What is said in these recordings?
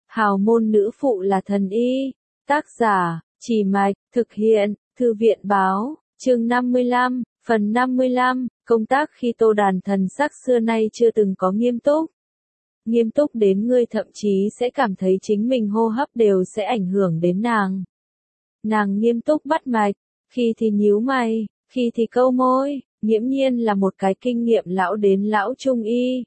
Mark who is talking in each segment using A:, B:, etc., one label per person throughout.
A: Hào môn nữ phụ là thần y. Tác giả, Chỉ Mạch, thực hiện, Thư viện báo, chương 55, phần 55, công tác khi Tô Đàn thần sắc xưa nay chưa từng có nghiêm túc. Nghiêm túc đến ngươi thậm chí sẽ cảm thấy chính mình hô hấp đều sẽ ảnh hưởng đến nàng. Nàng nghiêm túc bắt mạch, khi thì nhíu mày, khi thì câu môi, nghiễm nhiên là một cái kinh nghiệm lão đến lão trung y.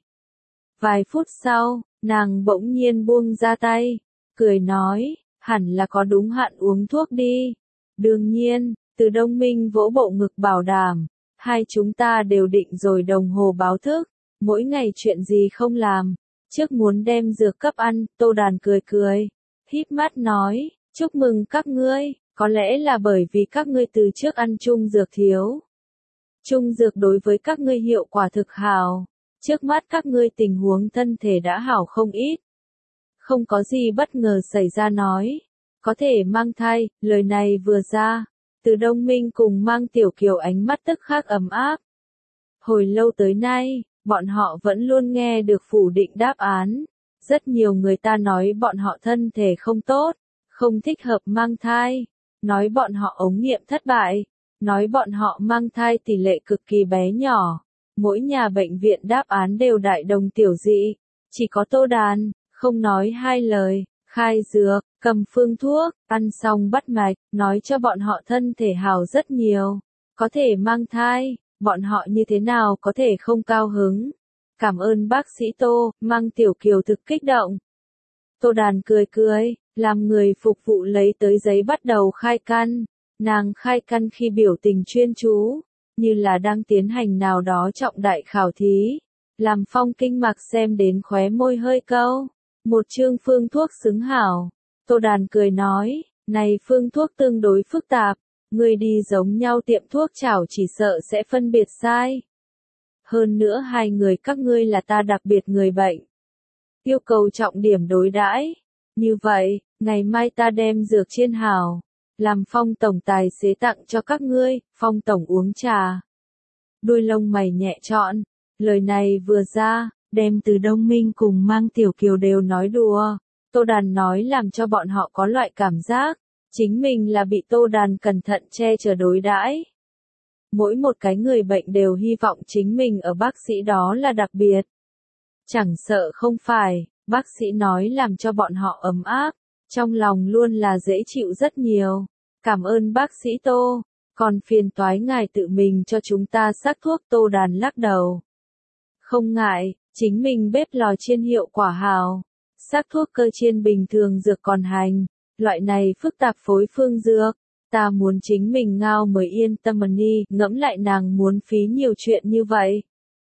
A: Vài phút sau, nàng bỗng nhiên buông ra tay, cười nói, hẳn là có đúng hạn uống thuốc đi. Đương nhiên, Từ Đông Minh vỗ bộ ngực bảo đảm, hai chúng ta đều định rồi đồng hồ báo thức, mỗi ngày chuyện gì không làm, trước muốn đem dược cấp ăn. Tô Đàn cười cười, híp mắt nói, chúc mừng các ngươi, có lẽ là bởi vì các ngươi từ trước ăn chung dược thiếu. Chung dược đối với các ngươi hiệu quả thực hảo, trước mắt các ngươi tình huống thân thể đã hảo không ít. Không có gì bất ngờ xảy ra nói, có thể mang thai. Lời này vừa ra, Từ Đông Minh cùng Mang Tiểu Kiều ánh mắt tức khắc ấm áp. Hồi lâu tới nay, bọn họ vẫn luôn nghe được phủ định đáp án. Rất nhiều người ta nói bọn họ thân thể không tốt, không thích hợp mang thai, nói bọn họ ống nghiệm thất bại, nói bọn họ mang thai tỷ lệ cực kỳ bé nhỏ. Mỗi nhà bệnh viện đáp án đều đại đồng tiểu dị, chỉ có Tô Đàn, không nói hai lời, khai dược, cầm phương thuốc, ăn xong bắt mạch, nói cho bọn họ thân thể hào rất nhiều, có thể mang thai, bọn họ như thế nào có thể không cao hứng. Cảm ơn bác sĩ Tô. Mang Tiểu Kiều thực kích động. Tô Đàn cười cười, làm người phục vụ lấy tới giấy bắt đầu khai căn. Nàng khai căn khi biểu tình chuyên chú, như là đang tiến hành nào đó trọng đại khảo thí, làm Phong Kinh Mạc xem đến khóe môi hơi câu. Một chương phương thuốc xứng hảo. Tô Đàn cười nói, này phương thuốc tương đối phức tạp, người đi giống nhau tiệm thuốc chảo chỉ sợ sẽ phân biệt sai. Hơn nữa hai người các ngươi là ta đặc biệt người bệnh, yêu cầu trọng điểm đối đãi. Như vậy, ngày mai ta đem dược chiên hảo, làm Phong tổng tài xế tặng cho các ngươi. Phong tổng uống trà. Đuôi lông mày nhẹ trọn, lời này vừa ra, đem Từ Đông Minh cùng Mang Tiểu Kiều đều nói đùa. Tô Đàn nói làm cho bọn họ có loại cảm giác, chính mình là bị Tô Đàn cẩn thận che chở đối đãi. Mỗi một cái người bệnh đều hy vọng chính mình ở bác sĩ đó là đặc biệt. Chẳng sợ không phải, bác sĩ nói làm cho bọn họ ấm áp, trong lòng luôn là dễ chịu rất nhiều. Cảm ơn bác sĩ Tô, còn phiền toái ngài tự mình cho chúng ta sắc thuốc. Tô Đàn lắc đầu. Không ngại, chính mình bếp lò chiên hiệu quả hào. Sắc thuốc cơ chiên bình thường dược còn hành, loại này phức tạp phối phương dược, ta muốn chính mình ngao mới yên tâm. Ni ngẫm lại nàng muốn phí nhiều chuyện như vậy.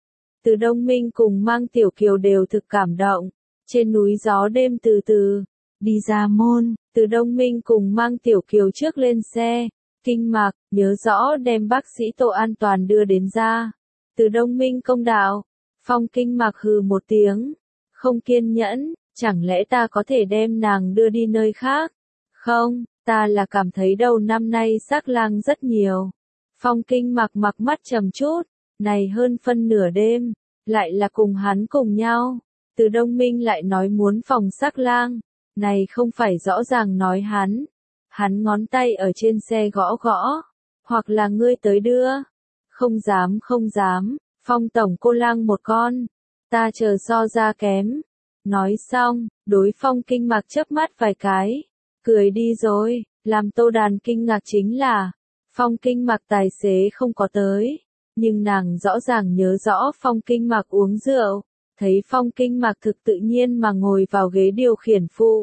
A: Từ Đông Minh cùng Mang Tiểu Kiều đều thực cảm động. Trên núi gió đêm từ từ đi ra môn, Từ Đông Minh cùng Mang Tiểu Kiều trước lên xe. Kinh Mạc nhớ rõ đem bác sĩ Tô an toàn đưa đến ra. Từ Đông Minh công đạo. Phong Kinh Mạc hừ một tiếng, không kiên nhẫn, chẳng lẽ ta có thể đem nàng đưa đi nơi khác? Không, ta là cảm thấy đầu năm nay sắc lang rất nhiều. Phong Kinh Mạc mặc mắt trầm chút, này hơn phân nửa đêm, lại là cùng hắn cùng nhau. Từ Đông Minh lại nói muốn phòng sắc lang, này không phải rõ ràng nói hắn. Hắn ngón tay ở trên xe gõ gõ, hoặc là ngươi tới đưa. Không dám không dám, Phong tổng cô lang một con, ta chờ so ra kém. Nói xong, đối Phong Kinh Mạc chớp mắt vài cái, cười đi rồi. Làm Tô Đàn kinh ngạc chính là, Phong Kinh Mạc tài xế không có tới, nhưng nàng rõ ràng nhớ rõ Phong Kinh Mạc uống rượu, thấy Phong Kinh Mạc thực tự nhiên mà ngồi vào ghế điều khiển phụ.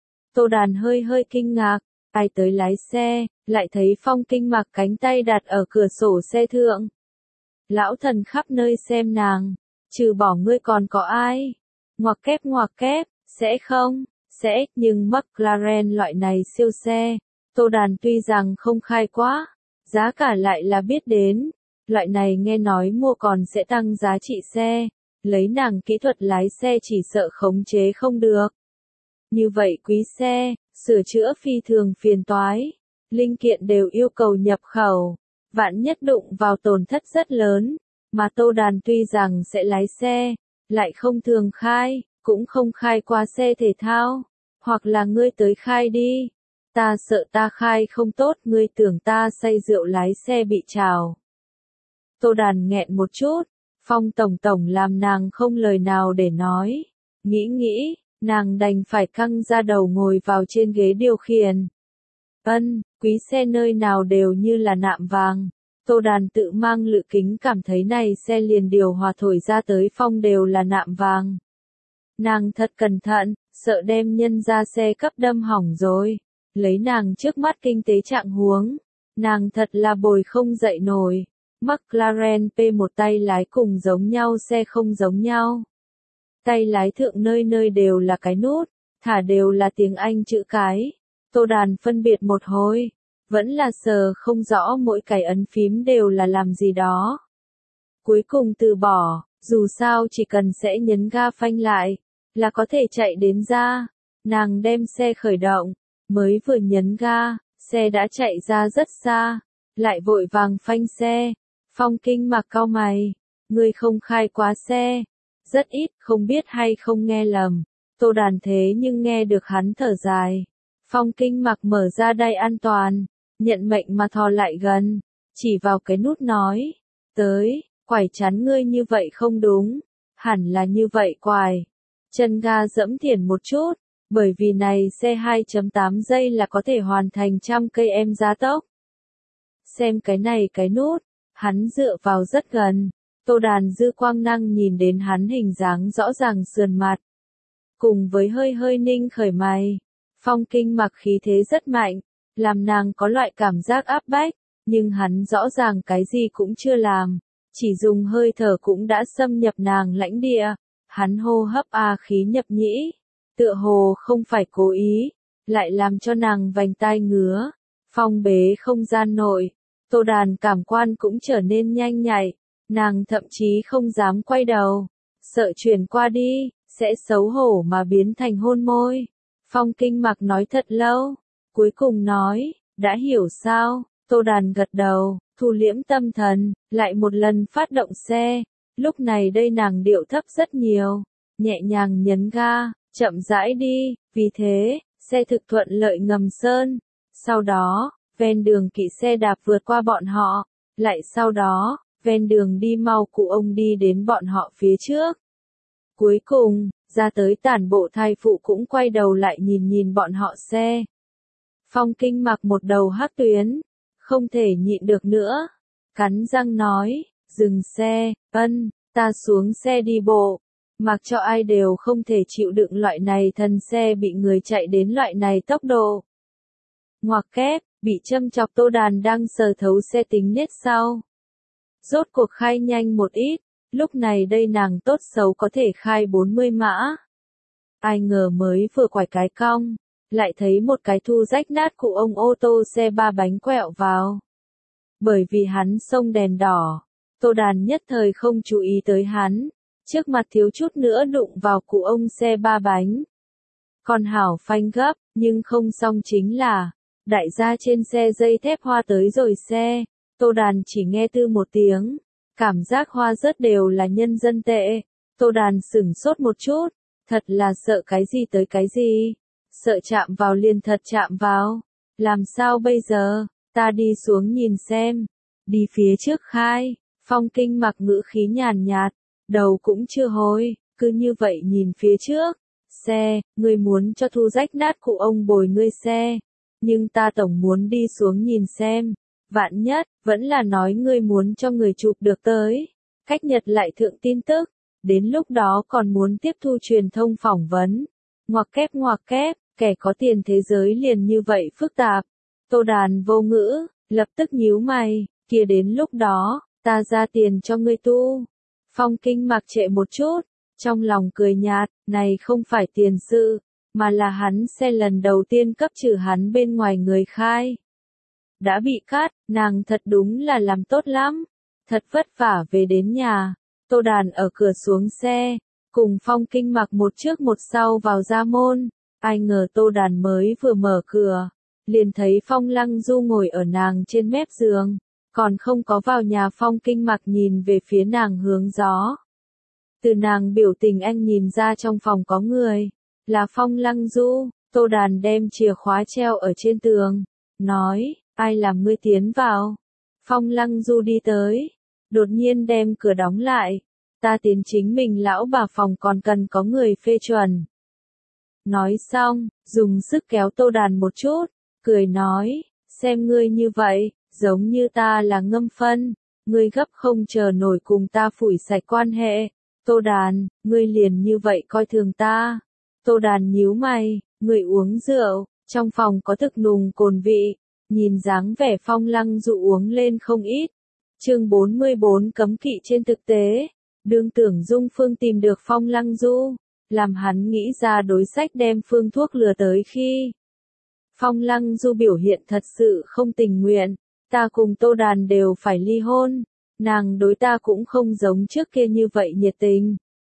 A: Tô Đàn hơi hơi kinh ngạc, ai tới lái xe, lại thấy Phong Kinh Mạc cánh tay đặt ở cửa sổ xe thượng. Lão thần khắp nơi xem nàng, trừ bỏ ngươi còn có ai? Ngoặc kép, sẽ không, sẽ, nhưng McLaren loại này siêu xe, Tô Đàn tuy rằng không khai quá, giá cả lại là biết đến, loại này nghe nói mua còn sẽ tăng giá trị xe, lấy nàng kỹ thuật lái xe chỉ sợ khống chế không được. Như vậy quý xe, sửa chữa phi thường phiền toái, linh kiện đều yêu cầu nhập khẩu, vạn nhất đụng vào tổn thất rất lớn, mà Tô Đàn tuy rằng sẽ lái xe, lại không thường khai, cũng không khai qua xe thể thao, Hoặc là ngươi tới khai đi. Ta sợ ta khai không tốt, ngươi tưởng ta say rượu lái xe bị trào. Tô Đàn nghẹn một chút, Phong tổng tổng làm nàng không lời nào để nói. Nghĩ, nàng đành phải căng ra đầu ngồi vào trên ghế điều khiển. Quý xe nơi nào đều như là nạm vàng. Tô Đàn tự mang lự kính cảm thấy này xe liền điều hòa thổi ra tới phong đều là nạm vàng. Nàng thật cẩn thận, sợ đem nhân ra xe cấp đâm hỏng rồi. Lấy nàng trước mắt kinh tế trạng huống, nàng thật là bồi không dậy nổi. McLaren P1 tay lái cùng giống nhau xe không giống nhau. Tay lái thượng nơi nơi đều là cái nút, thả đều là tiếng Anh chữ cái. Tô Đàn phân biệt một hồi, vẫn là sờ không rõ mỗi cái ấn phím đều là làm gì đó. Cuối cùng từ bỏ, dù sao chỉ cần sẽ nhấn ga phanh lại, là có thể chạy đến ra. Nàng đem xe khởi động, mới vừa nhấn ga, xe đã chạy ra rất xa, lại vội vàng phanh xe. Phong Kinh Mặc cau mày, ngươi không khai quá xe, rất ít, không biết hay không nghe lầm. Tô Đàn thế nhưng nghe được hắn thở dài. Phong Kinh Mặc mở ra đai an toàn, nhận mệnh mà thò lại gần, chỉ vào cái nút nói, tới, quải chắn ngươi như vậy không đúng, hẳn là như vậy quải. Chân ga dẫm thiển một chút, bởi vì này xe 2.8 giây là có thể hoàn thành 100 km gia tốc. Xem cái này cái nút, hắn dựa vào rất gần, Tô Đàn dư quang năng nhìn đến hắn hình dáng rõ ràng sườn mặt. Cùng với hơi hơi ninh khởi mày, Phong Kinh Mặc khí thế rất mạnh, làm nàng có loại cảm giác áp bách, nhưng hắn rõ ràng cái gì cũng chưa làm, chỉ dùng hơi thở cũng đã xâm nhập nàng lãnh địa, hắn hô hấp khí nhập nhĩ, tựa hồ không phải cố ý, lại làm cho nàng vành tai ngứa. Phong bế không gian nội, Tô Đàn cảm quan cũng trở nên nhanh nhạy, nàng thậm chí không dám quay đầu, sợ chuyển qua đi, sẽ xấu hổ mà biến thành hôn môi. Phong Kinh Mặc nói thật lâu, cuối cùng nói, đã hiểu sao. Tô Đàn gật đầu, thu liễm tâm thần, lại một lần phát động xe. Lúc này đây nàng điệu thấp rất nhiều, nhẹ nhàng nhấn ga, chậm rãi đi, vì thế, xe thực thuận lợi ngầm sơn. Sau đó, ven đường kỵ xe đạp vượt qua bọn họ, lại sau đó, ven đường đi mau cụ ông đi đến bọn họ phía trước. Cuối cùng, ra tới tản bộ thai phụ cũng quay đầu lại nhìn nhìn bọn họ xe. Phong Kinh Mặc một đầu hắc tuyến, không thể nhịn được nữa, cắn răng nói, dừng xe, ta xuống xe đi bộ, mặc cho ai đều không thể chịu đựng loại này thân xe bị người chạy đến loại này tốc độ. Ngoặc kép, bị châm chọc Tô Đàn đang sờ thấu xe tính nết sau. Rốt cuộc khai nhanh một ít, lúc này đây nàng tốt xấu có thể khai 40 mã. Ai ngờ mới vừa quải cái cong, lại thấy một cái thu rách nát cụ ông ô tô xe 3 bánh quẹo vào. Bởi vì hắn xông đèn đỏ, Tô Đàn nhất thời không chú ý tới hắn, trước mặt thiếu chút nữa đụng vào cụ ông xe 3 bánh. Còn hảo phanh gấp, nhưng không xong chính là, đại gia trên xe dây thép hoa tới rồi xe, Tô Đàn chỉ nghe tư một tiếng, cảm giác hoa rớt đều là nhân dân tệ. Tô Đàn sửng sốt một chút, thật là sợ cái gì tới cái gì, sợ chạm vào liền thật chạm vào, làm sao bây giờ, ta đi xuống nhìn xem, đi phía trước khai. Phong Kinh Mặc ngữ khí nhàn nhạt, đầu cũng chưa hồi, cứ như vậy nhìn phía trước. Xe, ngươi muốn cho thu rách nát cụ ông bồi ngươi xe, nhưng ta tổng muốn đi xuống nhìn xem, vạn nhất, vẫn là nói ngươi muốn cho người chụp được tới, cách nhật lại thượng tin tức, đến lúc đó còn muốn tiếp thu truyền thông phỏng vấn. Ngoặc kép, kẻ có tiền thế giới liền như vậy phức tạp. Tô Đàn vô ngữ, lập tức nhíu mày, kia đến lúc đó, ta ra tiền cho ngươi tu. Phong Kinh Mặc trệ một chút, trong lòng cười nhạt, này không phải tiền sự, mà là hắn xe lần đầu tiên cấp trừ hắn bên ngoài người khai. Đã bị cắt, nàng thật đúng là làm tốt lắm, thật vất vả về đến nhà. Tô Đàn ở cửa xuống xe, cùng Phong Kinh Mặc một trước một sau vào ra môn. Ai ngờ Tô Đàn mới vừa mở cửa, liền thấy Phong Lăng Du ngồi ở nàng trên mép giường, còn không có vào nhà. Phong Kinh Mặc nhìn về phía nàng hướng gió. Từ nàng biểu tình anh nhìn ra trong phòng có người, là Phong Lăng Du, Tô Đàn đem chìa khóa treo ở trên tường, nói, ai làm ngươi tiến vào? Phong Lăng Du đi tới, đột nhiên đem cửa đóng lại, ta tiến chính mình lão bà phòng còn cần có người phê chuẩn. Nói xong, dùng sức kéo Tô Đàn một chút, cười nói, xem ngươi như vậy, giống như ta là ngâm phân, ngươi gấp không chờ nổi cùng ta phủi sạch quan hệ. Tô Đàn, ngươi liền như vậy coi thường ta. Tô Đàn nhíu mày, ngươi uống rượu, trong phòng có thực nùng cồn vị, nhìn dáng vẻ Phong Lăng Du uống lên không ít. Chương 44 cấm kỵ trên thực tế, đương Tưởng Dung Phương tìm được Phong Lăng Du, làm hắn nghĩ ra đối sách đem phương thuốc lừa tới khi. Phong Lăng Du biểu hiện thật sự không tình nguyện, ta cùng Tô Đàn đều phải ly hôn, nàng đối ta cũng không giống trước kia như vậy nhiệt tình.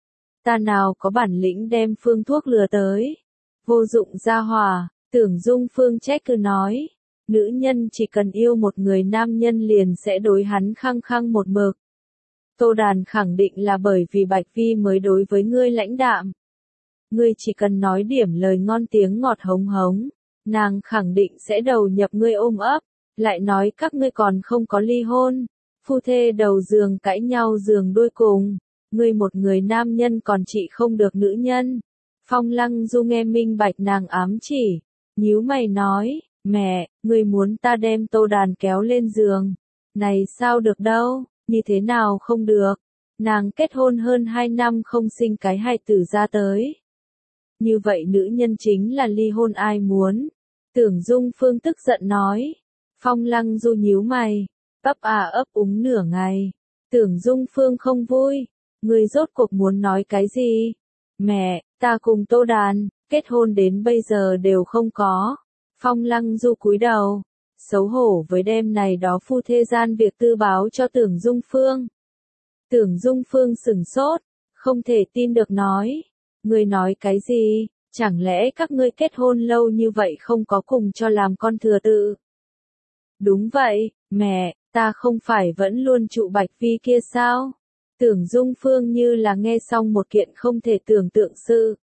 A: Ta nào có bản lĩnh đem phương thuốc lừa tới, vô dụng ra hỏa. Tưởng Dung Phương trách cứ nói, nữ nhân chỉ cần yêu một người nam nhân liền sẽ đối hắn khăng khăng một mực. Tô Đàn khẳng định là bởi vì Bạch Vi mới đối với ngươi lãnh đạm. Ngươi chỉ cần nói điểm lời ngon tiếng ngọt hống hống, nàng khẳng định sẽ đầu nhập ngươi ôm ấp, lại nói các ngươi còn không có ly hôn, phu thê đầu giường cãi nhau giường đôi cùng, ngươi một người nam nhân còn trị không được nữ nhân. Phong Lăng Du nghe minh bạch nàng ám chỉ, nhíu mày nói, mẹ, ngươi muốn ta đem Tô Đàn kéo lên giường, này sao được đâu, như thế nào không được, nàng kết hôn hơn 2 năm không sinh cái hài tử ra tới. Như vậy nữ nhân chính là ly hôn ai muốn. Tưởng Dung Phương tức giận nói. Phong Lăng Du nhíu mày, ấp ấp úng nửa ngày. Tưởng Dung Phương không vui, người rốt cuộc muốn nói cái gì? Mẹ, ta cùng Tô Đàn, kết hôn đến bây giờ đều không có. Phong Lăng Du cúi đầu, xấu hổ với đêm này đó phu thê gian việc tư báo cho Tưởng Dung Phương. Tưởng Dung Phương sửng sốt, không thể tin được nói. Ngươi nói cái gì, chẳng lẽ các ngươi kết hôn lâu như vậy không có cùng cho làm con thừa tự? Đúng vậy, mẹ, ta không phải vẫn luôn trụ Bạch Vi kia sao? Tưởng Dung Phương như là nghe xong một kiện không thể tưởng tượng sự.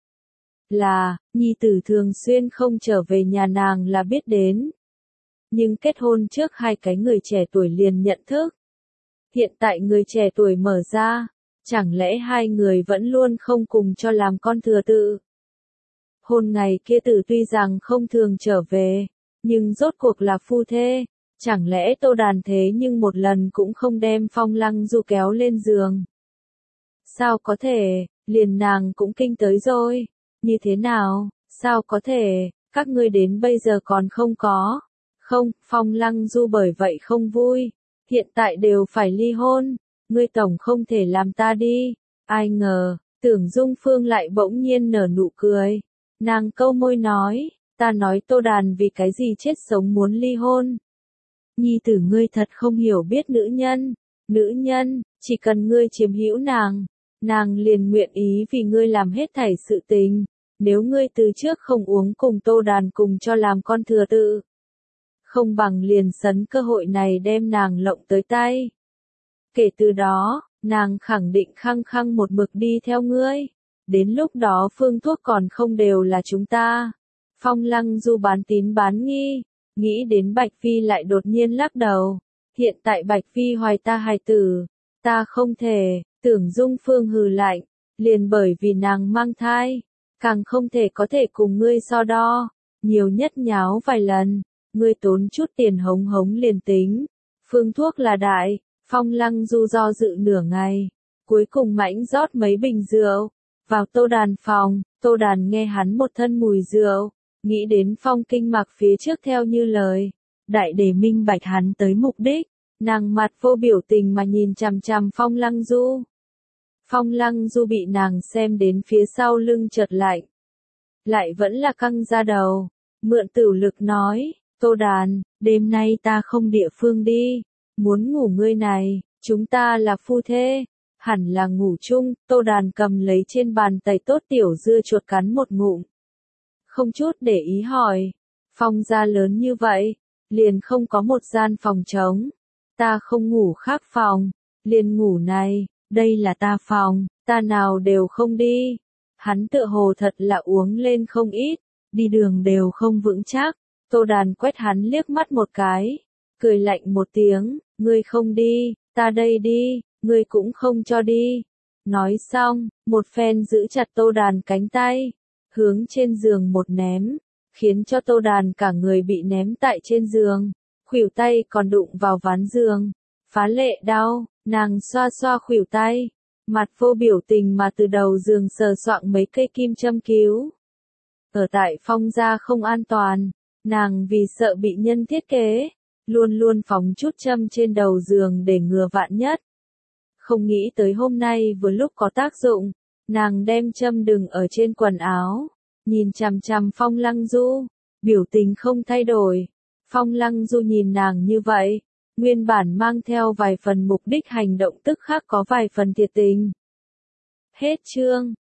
A: Là, nhi tử thường xuyên không trở về nhà nàng là biết đến. Nhưng kết hôn trước hai cái người trẻ tuổi liền nhận thức. Hiện tại người trẻ tuổi mở ra. Chẳng lẽ hai người vẫn luôn không cùng cho làm con thừa tự? Hôn ngày kia tử tuy rằng không thường trở về, nhưng rốt cuộc là phu thê, chẳng lẽ Tô Đàn thế nhưng một lần cũng không đem Phong Lăng Du kéo lên giường? Sao có thể, liền nàng cũng kinh tới rồi, như thế nào, sao có thể, các ngươi đến bây giờ còn không có? Không, Phong Lăng Du bởi vậy không vui, hiện tại đều phải ly hôn. Ngươi tổng không thể làm ta đi. Ai ngờ, Tưởng Dung Phương lại bỗng nhiên nở nụ cười. Nàng câu môi nói, ta nói Tô Đàn vì cái gì chết sống muốn ly hôn. Nhi tử ngươi thật không hiểu biết nữ nhân, chỉ cần ngươi chiếm hữu nàng liền nguyện ý vì ngươi làm hết thảy sự tình. Nếu ngươi từ trước không uống cùng Tô Đàn cùng cho làm con thừa tự, không bằng liền sấn cơ hội này đem nàng lộng tới tay. Kể từ đó, nàng khẳng định khăng khăng một mực đi theo ngươi. Đến lúc đó phương thuốc còn không đều là chúng ta. Phong Lăng Du bán tín bán nghi, nghĩ đến Bạch Phi lại đột nhiên lắc đầu. Hiện tại Bạch Phi hoài ta hài tử, ta không thể. Tưởng Dung Phương hừ lạnh, liền bởi vì nàng mang thai, càng không thể có thể cùng ngươi so đo. Nhiều nhất nháo vài lần, ngươi tốn chút tiền hống hống liền tính. Phương thuốc là đại. Phong Lăng Du do dự nửa ngày, cuối cùng mãnh rót mấy bình rượu, vào Tô Đàn phòng. Tô Đàn nghe hắn một thân mùi rượu, nghĩ đến Phong Kinh Mặc phía trước theo như lời, đại để minh bạch hắn tới mục đích, nàng mặt vô biểu tình mà nhìn chằm chằm Phong Lăng Du. Phong Lăng Du bị nàng xem đến phía sau lưng chợt lạnh, lại vẫn là căng ra đầu, mượn tửu lực nói, Tô Đàn, đêm nay ta không địa phương đi. Muốn ngủ ngươi này, chúng ta là phu thê, hẳn là ngủ chung. Tô Đàn cầm lấy trên bàn tẩy tốt tiểu dưa chuột cắn một ngụm. Không chút để ý hỏi, Phong gia lớn như vậy, liền không có một gian phòng trống. Ta không ngủ khác phòng, liền ngủ này, đây là ta phòng, ta nào đều không đi. Hắn tựa hồ thật là uống lên không ít, đi đường đều không vững chắc. Tô Đàn quét hắn liếc mắt một cái, cười lạnh một tiếng, ngươi không đi, ta đây đi, ngươi cũng không cho đi. Nói xong, một phen giữ chặt Tô Đàn cánh tay, hướng trên giường một ném, khiến cho Tô Đàn cả người bị ném tại trên giường, khuỷu tay còn đụng vào ván giường, phá lệ đau, nàng xoa xoa khuỷu tay, mặt vô biểu tình mà từ đầu giường sờ soạng mấy cây kim châm cứu. Ở tại Phong gia không an toàn, nàng vì sợ bị nhân thiết kế, luôn luôn phóng chút châm trên đầu giường để ngừa vạn nhất. Không nghĩ tới hôm nay vừa lúc có tác dụng, nàng đem châm đừng ở trên quần áo, nhìn chằm chằm Phong Lăng Du, biểu tình không thay đổi. Phong Lăng Du nhìn nàng như vậy, nguyên bản mang theo vài phần mục đích hành động tức khắc có vài phần thiệt tình. Hết chương.